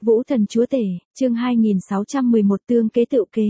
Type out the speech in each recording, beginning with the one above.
Vũ Thần Chúa Tể, chương 2611 tương kế tự kế.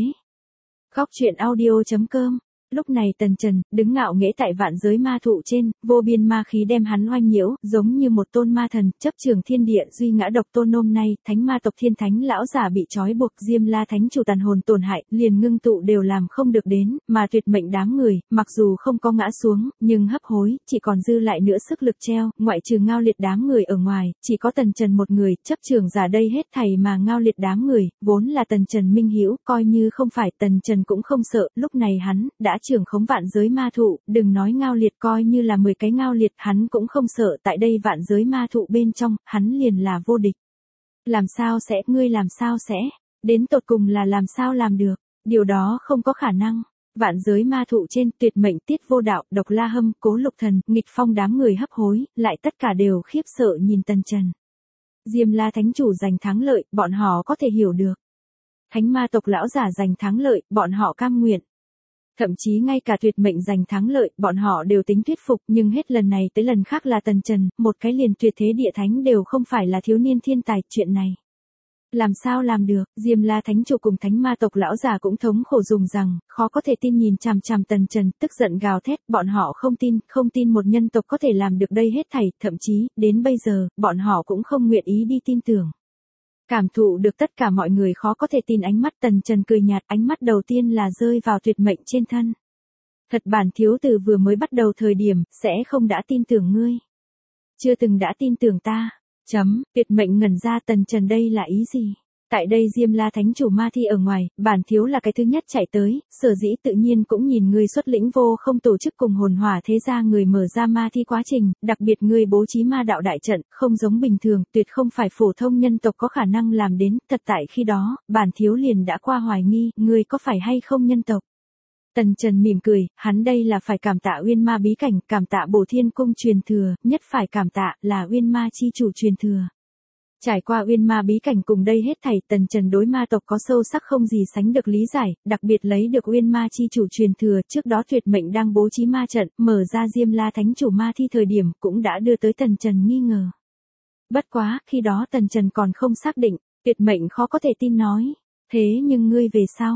Góc truyện audio.com. Lúc này Tần Trần, đứng ngạo nghễ tại vạn giới ma thụ trên, vô biên ma khí đem hắn oanh nhiễu, giống như một tôn ma thần, chấp trường thiên địa duy ngã độc tôn. Hôm nay, thánh ma tộc thiên thánh lão giả bị trói buộc, Diêm La thánh chủ tàn hồn tổn hại, liền ngưng tụ đều làm không được đến, mà tuyệt mệnh đám người, mặc dù không có ngã xuống, nhưng hấp hối, chỉ còn dư lại nữa sức lực treo, ngoại trừ Ngao Liệt đám người ở ngoài, chỉ có Tần Trần một người, chấp trường giả đây hết thảy mà Ngao Liệt đám người, vốn là Tần Trần minh hữu, coi như không phải Tần Trần cũng không sợ, lúc này hắn, đã trưởng khống vạn giới ma thụ, đừng nói Ngao Liệt, coi như là 10 cái Ngao Liệt, hắn cũng không sợ, tại đây vạn giới ma thụ bên trong, hắn liền là vô địch. Làm sao sẽ, ngươi làm sao sẽ, đến tột cùng là làm sao làm được, điều đó không có khả năng. Vạn giới ma thụ trên, tuyệt mệnh, Tiết Vô Đạo, Độc La Hâm, Cố Lục Thần, Nghịch Phong đám người hấp hối, lại tất cả đều khiếp sợ nhìn Tần Trần. Diêm La thánh chủ giành thắng lợi, bọn họ có thể hiểu được. Thánh ma tộc lão giả giành thắng lợi, bọn họ cam nguyện. Thậm chí ngay cả tuyệt mệnh giành thắng lợi, bọn họ đều tính thuyết phục, nhưng hết lần này tới lần khác là Tần Trần, một cái liền tuyệt thế địa thánh đều không phải là thiếu niên thiên tài, chuyện này. Làm sao làm được, Diêm La thánh chủ cùng thánh ma tộc lão già cũng thống khổ dùng rằng, khó có thể tin nhìn chằm chằm Tần Trần, tức giận gào thét, bọn họ không tin một nhân tộc có thể làm được đây hết thảy, thậm chí, đến bây giờ, bọn họ cũng không nguyện ý đi tin tưởng. Cảm thụ được tất cả mọi người khó có thể tin ánh mắt, Tần Trần cười nhạt, ánh mắt đầu tiên là rơi vào tuyệt mệnh trên thân. Thật bản thiếu từ vừa mới bắt đầu thời điểm, sẽ không đã tin tưởng ngươi. Chưa từng đã tin tưởng ta. Tuyệt mệnh ngẩn ra, Tần Trần đây là ý gì? Tại đây Diêm La thánh chủ ma thi ở ngoài, bản thiếu là cái thứ nhất chạy tới, sở dĩ tự nhiên cũng nhìn ngươi xuất lĩnh vô không tổ chức cùng hồn hỏa thế gia người mở ra ma thi quá trình, đặc biệt ngươi bố trí ma đạo đại trận, không giống bình thường, tuyệt không phải phổ thông nhân tộc có khả năng làm đến, thật tại khi đó, bản thiếu liền đã qua hoài nghi, ngươi có phải hay không nhân tộc? Tần Trần mỉm cười, hắn đây là phải cảm tạ Uyên Ma bí cảnh, cảm tạ Bổ Thiên cung truyền thừa, nhất phải cảm tạ là Uyên Ma chi chủ truyền thừa. Trải qua Uyên Ma bí cảnh cùng đây hết thảy, Tần Trần đối ma tộc có sâu sắc không gì sánh được lý giải, đặc biệt lấy được Uyên Ma chi chủ truyền thừa, trước đó tuyệt mệnh đang bố trí ma trận, mở ra Diêm La thánh chủ ma thi thời điểm, cũng đã đưa tới Tần Trần nghi ngờ. Bất quá, khi đó Tần Trần còn không xác định, tuyệt mệnh khó có thể tin nói, thế nhưng ngươi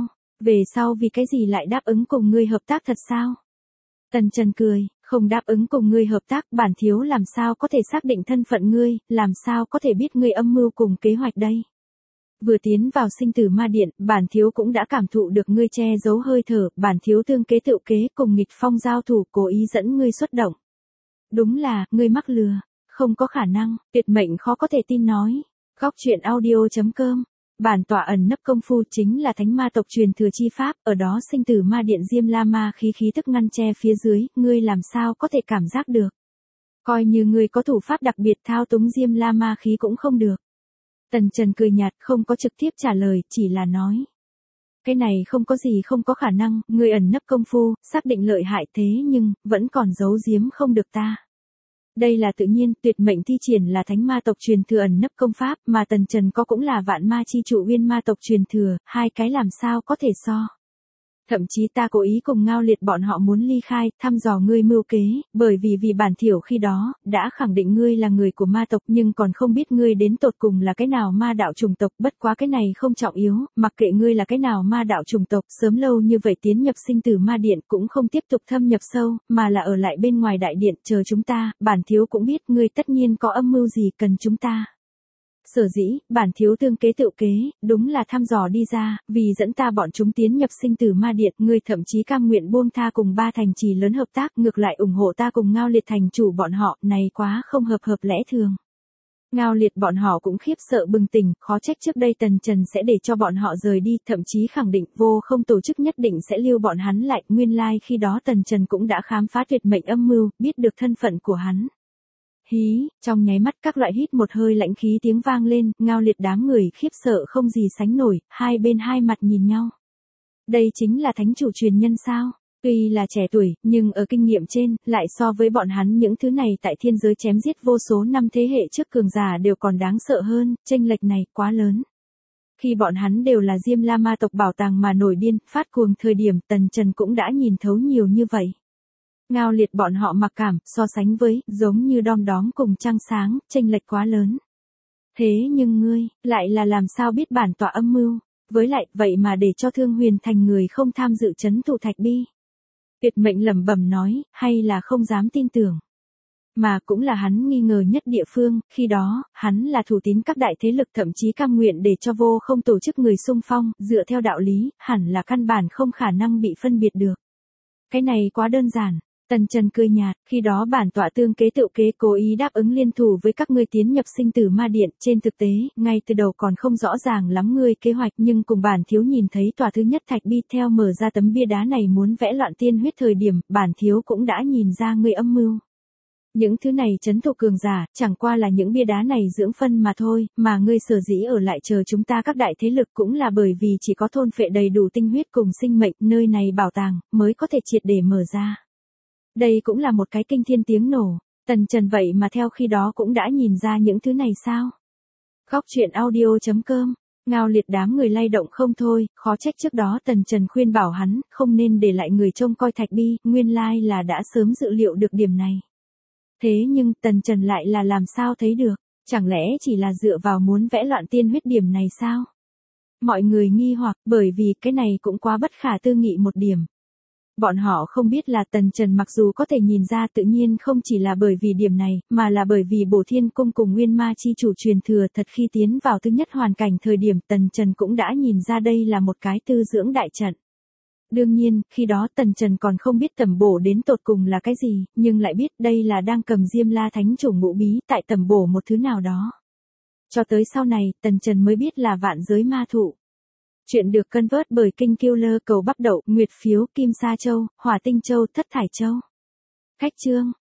về sau vì cái gì lại đáp ứng cùng ngươi hợp tác thật sao? Tần Trần cười, không đáp ứng cùng ngươi hợp tác, bản thiếu làm sao có thể xác định thân phận ngươi, làm sao có thể biết ngươi âm mưu cùng kế hoạch đây? Vừa tiến vào sinh tử ma điện, bản thiếu cũng đã cảm thụ được ngươi che giấu hơi thở, bản thiếu tương kế tự kế cùng Nghịch Phong giao thủ, cố ý dẫn ngươi xuất động. Đúng là, ngươi mắc lừa, không có khả năng, tuyệt mệnh khó có thể tin nói. Góc truyện audio.com. Bản tọa ẩn nấp công phu chính là thánh ma tộc truyền thừa chi pháp, ở đó sinh tử ma điện Diêm La ma khí tức ngăn che phía dưới, ngươi làm sao có thể cảm giác được. Coi như ngươi có thủ pháp đặc biệt thao túng Diêm La ma khí cũng không được. Tần Trần cười nhạt, không có trực tiếp trả lời, chỉ là nói. Cái này không có gì không có khả năng, ngươi ẩn nấp công phu, xác định lợi hại thế nhưng, vẫn còn giấu giếm không được ta. Đây là tự nhiên, tuyệt mệnh thi triển là thánh ma tộc truyền thừa ẩn nấp công pháp, mà Tần Trần có cũng là vạn ma chi trụ Uyên ma tộc truyền thừa, hai cái làm sao có thể so. Thậm chí ta cố ý cùng Ngao Liệt bọn họ muốn ly khai, thăm dò ngươi mưu kế, bởi vì bản thiểu khi đó, đã khẳng định ngươi là người của ma tộc nhưng còn không biết ngươi đến tột cùng là cái nào ma đạo chủng tộc, bất quá cái này không trọng yếu, mặc kệ ngươi là cái nào ma đạo chủng tộc, sớm lâu như vậy tiến nhập sinh tử ma điện cũng không tiếp tục thâm nhập sâu, mà là ở lại bên ngoài đại điện chờ chúng ta, bản thiếu cũng biết ngươi tất nhiên có âm mưu gì cần chúng ta. Sở dĩ, bản thiếu tương kế tự kế, đúng là thăm dò đi ra, vì dẫn ta bọn chúng tiến nhập sinh tử ma điện, ngươi thậm chí cam nguyện buông tha cùng ba thành trì lớn hợp tác, ngược lại ủng hộ ta cùng Ngao Liệt thành chủ bọn họ, này quá không hợp lẽ thường. Ngao Liệt bọn họ cũng khiếp sợ bừng tỉnh, khó trách trước đây Tần Trần sẽ để cho bọn họ rời đi, thậm chí khẳng định vô không tổ chức nhất định sẽ lưu bọn hắn lại, nguyên lai khi đó Tần Trần cũng đã khám phá tuyệt mệnh âm mưu, biết được thân phận của hắn. Hí, trong nháy mắt các loại hít một hơi lãnh khí tiếng vang lên, Ngao Liệt đám người khiếp sợ không gì sánh nổi, hai bên hai mặt nhìn nhau. Đây chính là thánh chủ truyền nhân sao? Tuy là trẻ tuổi, nhưng ở kinh nghiệm trên, lại so với bọn hắn những thứ này tại thiên giới chém giết vô số năm thế hệ trước cường giả đều còn đáng sợ hơn, chênh lệch này quá lớn. Khi bọn hắn đều là Diêm La ma tộc bảo tàng mà nổi điên, phát cuồng thời điểm, Tần Trần cũng đã nhìn thấu nhiều như vậy. Ngao Liệt bọn họ mặc cảm, so sánh với, giống như đom đóm cùng trăng sáng, chênh lệch quá lớn. Thế nhưng ngươi, lại là làm sao biết bản tọa âm mưu, với lại, vậy mà để cho Thương Huyền Thành người không tham dự trấn thủ Thạch Bi. Tuyệt Mệnh lẩm bẩm nói, hay là không dám tin tưởng. Mà cũng là hắn nghi ngờ nhất địa phương, khi đó, hắn là thủ tín các đại thế lực thậm chí cam nguyện để cho vô không tổ chức người xung phong, dựa theo đạo lý, hẳn là căn bản không khả năng bị phân biệt được. Cái này quá đơn giản. Tần Trần cười nhạt, khi đó bản tọa tương kế tự kế cố ý đáp ứng liên thủ với các ngươi tiến nhập sinh tử ma điện, trên thực tế, ngay từ đầu còn không rõ ràng lắm ngươi kế hoạch nhưng cùng bản thiếu nhìn thấy tòa thứ nhất Thạch Bi theo mở ra tấm bia đá này muốn vẽ loạn tiên huyết thời điểm, bản thiếu cũng đã nhìn ra ngươi âm mưu. Những thứ này trấn thủ cường giả, chẳng qua là những bia đá này dưỡng phân mà thôi, mà ngươi sở dĩ ở lại chờ chúng ta các đại thế lực cũng là bởi vì chỉ có thôn phệ đầy đủ tinh huyết cùng sinh mệnh, nơi này bảo tàng, mới có thể triệt để mở ra. Đây cũng là một cái kinh thiên tiếng nổ, Tần Trần vậy mà theo khi đó cũng đã nhìn ra những thứ này sao? Góc truyện audio.com, Ngao Liệt đám người lay động không thôi, khó trách trước đó Tần Trần khuyên bảo hắn, không nên để lại người trông coi Thạch Bi, nguyên lai là đã sớm dự liệu được điểm này. Thế nhưng Tần Trần lại là làm sao thấy được, chẳng lẽ chỉ là dựa vào muốn vẽ loạn tiên huyết điểm này sao? Mọi người nghi hoặc, bởi vì cái này cũng quá bất khả tư nghị một điểm. Bọn họ không biết là Tần Trần mặc dù có thể nhìn ra tự nhiên không chỉ là bởi vì điểm này, mà là bởi vì Bổ Thiên Cung cùng Nguyên Ma Chi chủ truyền thừa thật khi tiến vào thứ nhất hoàn cảnh thời điểm Tần Trần cũng đã nhìn ra đây là một cái tư dưỡng đại trận. Đương nhiên, khi đó Tần Trần còn không biết tẩm bổ đến tột cùng là cái gì, nhưng lại biết đây là đang cầm Diêm La Thánh chủ ngũ bí tại tẩm bổ một thứ nào đó. Cho tới sau này, Tần Trần mới biết là vạn giới ma thụ. Chuyện được cân vớt bởi Kinh Killer cầu bắp đậu, Nguyệt phiếu, Kim Sa Châu, Hỏa Tinh Châu, Thất Thải Châu. Khách chương.